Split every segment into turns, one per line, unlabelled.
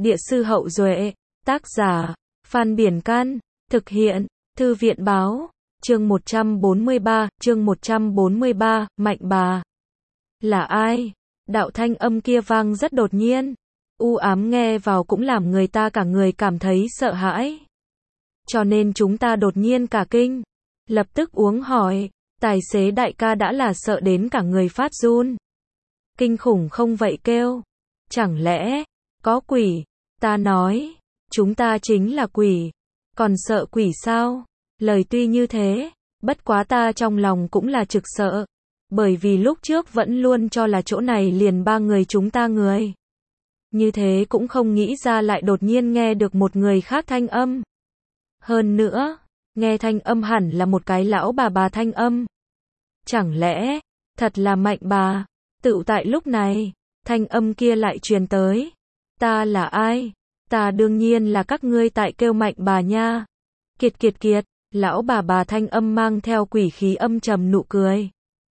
Địa sư Hậu Duệ, tác giả, Phan Biển Căn, thực hiện, Thư viện Báo, chương 143, Mạnh Bà. Là ai? Đạo thanh âm kia vang rất đột nhiên, u ám nghe vào cũng làm người ta cả người cảm thấy sợ hãi. Cho nên chúng ta đột nhiên cả kinh, lập tức uống hỏi, tài xế đại ca đã là sợ đến cả người phát run. Kinh khủng không vậy kêu, chẳng lẽ, có quỷ? Ta nói, chúng ta chính là quỷ, còn sợ quỷ sao? Lời tuy như thế, bất quá ta trong lòng cũng là trực sợ, bởi vì lúc trước vẫn luôn cho là chỗ này liền ba người chúng ta người. Như thế cũng không nghĩ ra lại đột nhiên nghe được một người khác thanh âm. Hơn nữa, nghe thanh âm hẳn là một cái lão bà thanh âm. Chẳng lẽ, thật là Mạnh Bà? Tựu tại lúc này, thanh âm kia lại truyền tới. Ta là ai? Ta đương nhiên là các ngươi tại kêu Mạnh Bà nha. Kiệt, lão bà thanh âm mang theo quỷ khí âm trầm nụ cười.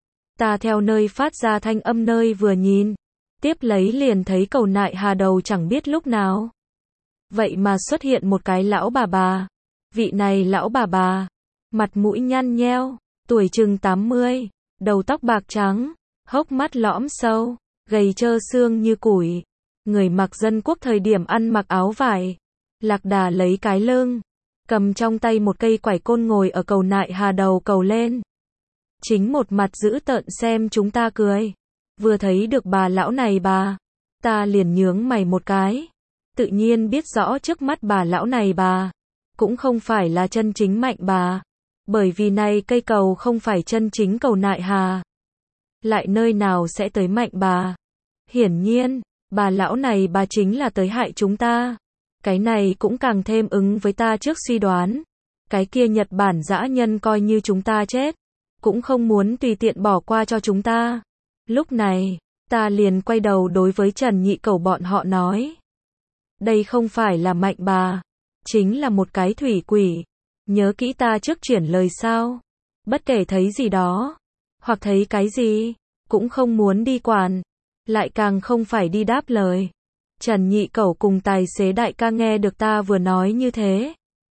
Ta theo nơi phát ra thanh âm nơi vừa nhìn, tiếp lấy liền thấy Cầu Nại Hà đầu chẳng biết lúc nào. Vậy mà xuất hiện một cái lão bà. Vị này lão bà, mặt mũi nhăn nheo, tuổi chừng 80, đầu tóc bạc trắng, hốc mắt lõm sâu, gầy trơ xương như củi. Người mặc dân quốc thời điểm ăn mặc áo vải, lạc đà lấy cái lưng, cầm trong tay một cây quải côn ngồi ở Cầu Nại Hà đầu cầu lên. Chính một mặt dữ tợn xem chúng ta cười. Vừa thấy được bà lão này ta liền nhướng mày một cái. Tự nhiên biết rõ trước mắt bà lão này cũng không phải là chân chính Mạnh Bà. Bởi vì này cây cầu không phải chân chính Cầu Nại Hà. Lại nơi nào sẽ tới Mạnh Bà? Hiển nhiên, bà lão này chính là tới hại chúng ta. Cái này cũng càng thêm ứng với ta trước suy đoán. Cái kia Nhật Bản dã nhân coi như chúng ta chết, cũng không muốn tùy tiện bỏ qua cho chúng ta. Lúc này, ta liền quay đầu đối với Trần Nhị Cẩu bọn họ nói. Đây không phải là Mạnh Bà, chính là một cái thủy quỷ. Nhớ kỹ ta trước chuyển lời sao? Bất kể thấy gì đó, hoặc thấy cái gì, cũng không muốn đi quản, lại càng không phải đi đáp lời. Trần Nhị Cẩu cùng tài xế đại ca nghe được ta vừa nói như thế,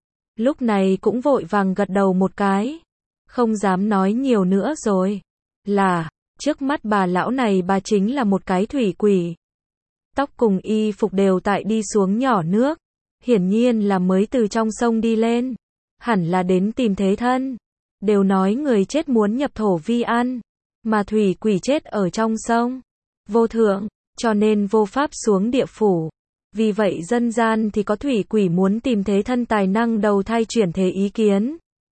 lúc này cũng vội vàng gật đầu một cái, không dám nói nhiều nữa rồi. Là, trước mắt bà lão này chính là một cái thủy quỷ. Tóc cùng y phục đều tại đi xuống nhỏ nước, hiển nhiên là mới từ trong sông đi lên, hẳn là đến tìm thế thân. Đều nói người chết muốn nhập thổ vi ăn, mà thủy quỷ chết ở trong sông, vô thượng, cho nên vô pháp xuống địa phủ. Vì vậy dân gian thì có thủy quỷ muốn tìm thế thân tài năng đầu thai chuyển thế ý kiến.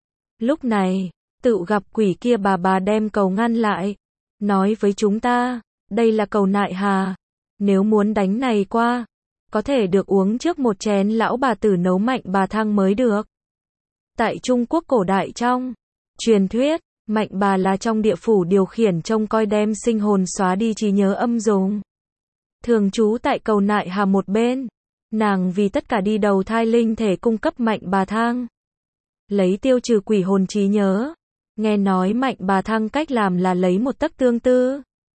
Lúc này, tự gặp quỷ kia bà đem cầu ngăn lại, nói với chúng ta, đây là Cầu Nại Hà, nếu muốn đánh này qua, có thể được uống trước một chén lão bà tử nấu Mạnh Bà thang mới được. Tại Trung Quốc cổ đại trong truyền thuyết, Mạnh Bà là trong địa phủ điều khiển trông coi đem sinh hồn xóa đi trí nhớ âm dùng. Thường trú tại Cầu Nại Hà một bên, nàng vì tất cả đi đầu thai linh thể cung cấp Mạnh Bà thang, lấy tiêu trừ quỷ hồn trí nhớ. Nghe nói Mạnh Bà thang cách làm là lấy một tấc tương tư,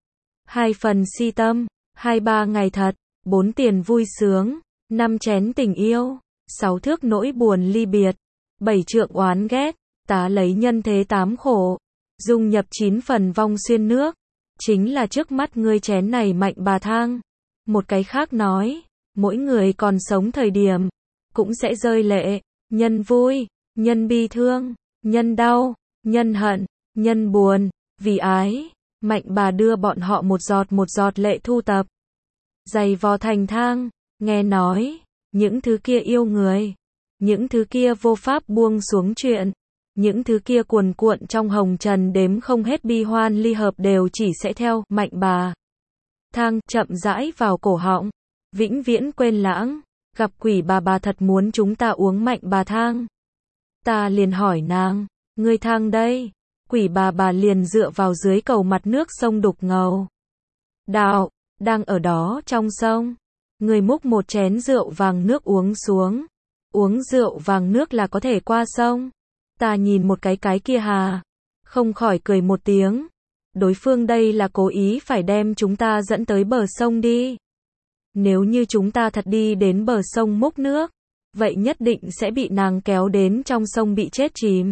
2 phần si tâm, 23 ngày thật, 4 tiền vui sướng, 5 chén tình yêu, 6 thước nỗi buồn ly biệt, 7 trượng oán ghét, tá lấy nhân thế 8 khổ, dung nhập 9 phần vong xuyên nước. Chính là trước mắt ngươi chén này Mạnh Bà thang. Một cái khác nói, mỗi người còn sống thời điểm, cũng sẽ rơi lệ, nhân vui, nhân bi thương, nhân đau, nhân hận, nhân buồn, vì ái. Mạnh Bà đưa bọn họ một giọt lệ thu tập, giày vò thành thang. Nghe nói, những thứ kia yêu người, những thứ kia vô pháp buông xuống chuyện, những thứ kia cuồn cuộn trong hồng trần đếm không hết bi hoan ly hợp đều chỉ sẽ theo Mạnh Bà thang chậm rãi vào cổ họng, vĩnh viễn quên lãng. Gặp quỷ bà thật muốn chúng ta uống Mạnh Bà thang. Ta liền hỏi nàng, ngươi thang đây? Quỷ bà liền dựa vào dưới cầu mặt nước sông đục ngầu. Đạo, đang ở đó trong sông. Người múc một chén rượu vàng nước uống xuống. Uống rượu vàng nước là có thể qua sông. Ta nhìn một cái kia không khỏi cười một tiếng. Đối phương đây là cố ý phải đem chúng ta dẫn tới bờ sông đi. Nếu như chúng ta thật đi đến bờ sông múc nước, vậy nhất định sẽ bị nàng kéo đến trong sông bị chết chìm.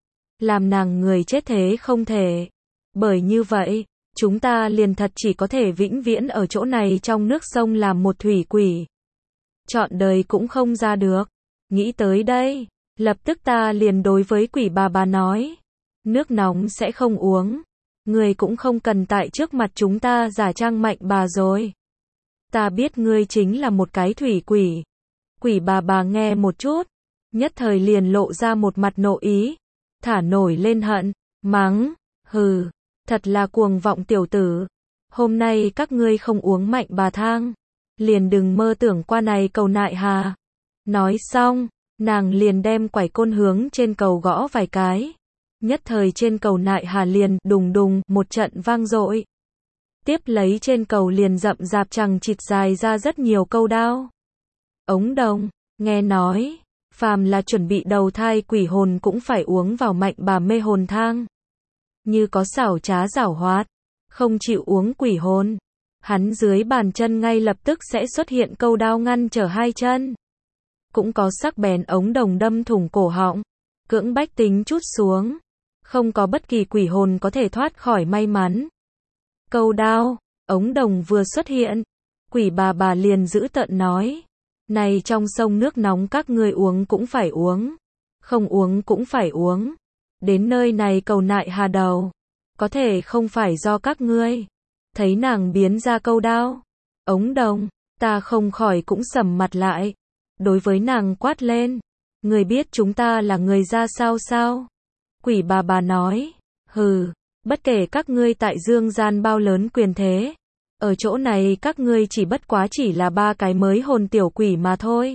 Làm nàng người chết thế không thể. Bởi như vậy, chúng ta liền thật chỉ có thể vĩnh viễn ở chỗ này trong nước sông làm một thủy quỷ. Trọn đời cũng không ra được. Nghĩ tới đây, lập tức ta liền đối với quỷ bà nói. Nước nóng sẽ không uống. Ngươi cũng không cần tại trước mặt chúng ta giả trang mạnh bà rồi. Ta biết ngươi chính là một cái thủy quỷ. Quỷ bà nghe một chút, nhất thời liền lộ ra một mặt nộ ý, thả nổi lên hận, mắng, hừ, thật là cuồng vọng tiểu tử. Hôm nay các ngươi không uống mạnh bà thang, liền đừng mơ tưởng qua này cầu nại hà. Nói xong, nàng liền đem quải côn hướng trên cầu gõ vài cái. Nhất thời trên cầu nại hà liền đùng đùng một trận vang dội. Tiếp lấy trên cầu liền rậm rạp chằng chịt dài ra rất nhiều câu đao. Ống đồng, nghe nói, phàm là chuẩn bị đầu thai quỷ hồn cũng phải uống vào mạnh bà mê hồn thang. Như có xảo trá giảo hoạt, không chịu uống quỷ hồn, hắn dưới bàn chân ngay lập tức sẽ xuất hiện câu đao ngăn trở hai chân. Cũng có sắc bén ống đồng đâm thủng cổ họng, cưỡng bách tính trút xuống. Không có bất kỳ quỷ hồn có thể thoát khỏi may mắn. Câu đao, ống đồng vừa xuất hiện, quỷ bà liền dữ tợn nói. Này trong sông nước nóng các ngươi uống cũng phải uống, không uống cũng phải uống. Đến nơi này cầu nại hà đầu, có thể không phải do các ngươi. Thấy nàng biến ra câu đao, ống đồng, ta không khỏi cũng sầm mặt lại. Đối với nàng quát lên, người biết chúng ta là người ra sao sao? Quỷ bà nói, hừ, bất kể các ngươi tại dương gian bao lớn quyền thế, ở chỗ này các ngươi chỉ bất quá chỉ là ba cái mới hồn tiểu quỷ mà thôi.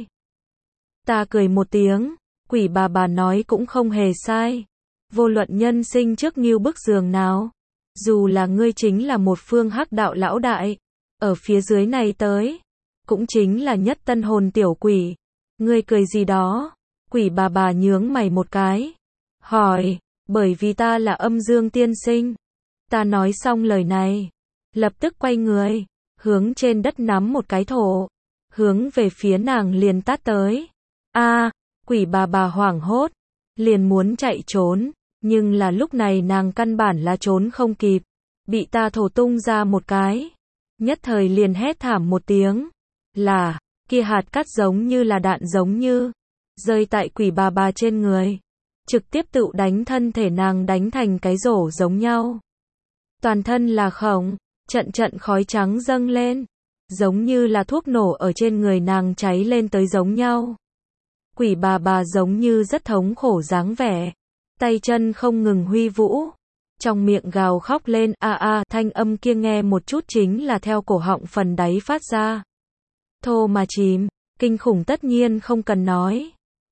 Ta cười một tiếng, quỷ bà nói cũng không hề sai. Vô luận nhân sinh trước nghiêu bức giường nào, dù là ngươi chính là một phương hắc đạo lão đại, ở phía dưới này tới, cũng chính là nhất tân hồn tiểu quỷ. Ngươi cười gì đó? Quỷ bà nhướng mày một cái, hỏi, bởi vì ta là âm dương tiên sinh. Ta nói xong lời này, lập tức quay người, hướng trên đất nắm một cái thổ, hướng về phía nàng liền tát tới. Quỷ bà hoảng hốt, liền muốn chạy trốn, nhưng là lúc này nàng căn bản là trốn không kịp, bị ta thổ tung ra một cái, nhất thời liền hét thảm một tiếng, là, kia hạt cát giống như là đạn giống như, rơi tại quỷ bà trên người, trực tiếp tự đánh thân thể nàng đánh thành cái rổ giống nhau. Toàn thân là khổng, trận khói trắng dâng lên, giống như là thuốc nổ ở trên người nàng cháy lên tới giống nhau. Quỷ bà giống như rất thống khổ dáng vẻ, tay chân không ngừng huy vũ, trong miệng gào khóc lên, thanh âm kia nghe một chút chính là theo cổ họng phần đáy phát ra. Thô mà chìm, kinh khủng tất nhiên không cần nói.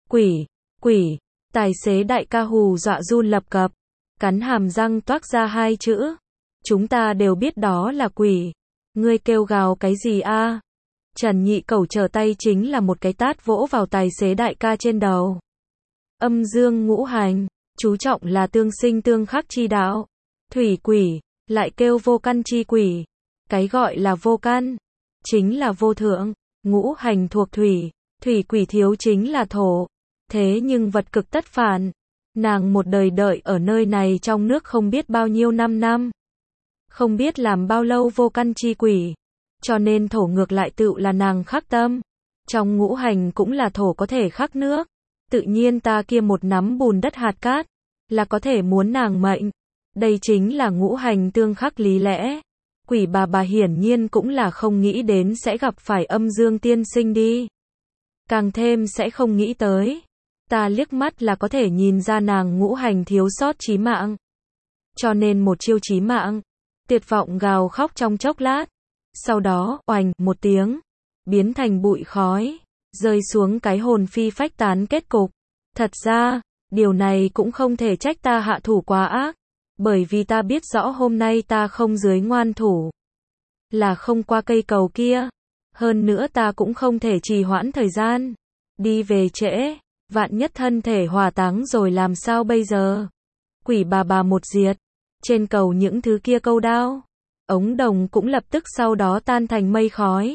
Quỷ, tài xế đại ca hù dọa run lập cập, cắn hàm răng toác ra hai chữ. Chúng ta đều biết đó là quỷ. Ngươi kêu gào cái gì a? Trần Nhị Cẩu trở tay chính là một cái tát vỗ vào tài xế đại ca trên đầu. Âm dương ngũ hành, chú trọng là tương sinh tương khắc chi đạo. Thủy quỷ, lại kêu vô căn chi quỷ. Cái gọi là vô căn, chính là vô thượng. Ngũ hành thuộc thủy, thủy quỷ thiếu chính là thổ. Thế nhưng vật cực tất phản. Nàng một đời đợi ở nơi này trong nước không biết bao nhiêu năm. Không biết làm bao lâu vô căn chi quỷ. Cho nên thổ ngược lại tự là nàng khắc tâm. Trong ngũ hành cũng là thổ có thể khắc nước. Tự nhiên ta kia một nắm bùn đất hạt cát, là có thể muốn nàng mệnh. Đây chính là ngũ hành tương khắc lý lẽ. Quỷ bà hiển nhiên cũng là không nghĩ đến sẽ gặp phải âm dương tiên sinh đi. Càng thêm sẽ không nghĩ tới. Ta liếc mắt là có thể nhìn ra nàng ngũ hành thiếu sót chí mạng. Cho nên một chiêu chí mạng. Tuyệt vọng gào khóc trong chốc lát. Sau đó, oành, một tiếng, biến thành bụi khói, rơi xuống cái hồn phi phách tán kết cục. Thật ra, điều này cũng không thể trách ta hạ thủ quá ác, bởi vì ta biết rõ hôm nay ta không dưới ngoan thủ, là không qua cây cầu kia. Hơn nữa ta cũng không thể trì hoãn thời gian, đi về trễ, vạn nhất thân thể hỏa táng rồi làm sao bây giờ. Quỷ bà một diệt, trên cầu những thứ kia câu đao, ống đồng cũng lập tức sau đó tan thành mây khói.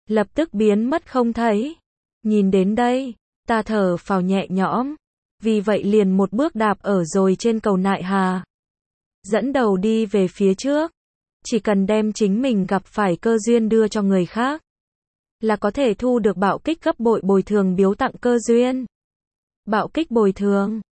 lập tức biến mất không thấy. Nhìn đến đây, ta thở phào nhẹ nhõm, vì vậy liền một bước đạp ở rồi trên cầu Nại Hà. Dẫn đầu đi về phía trước, chỉ cần đem chính mình gặp phải cơ duyên đưa cho người khác, là có thể thu được bạo kích gấp bội bồi thường biếu tặng cơ duyên. Bạo kích bồi thường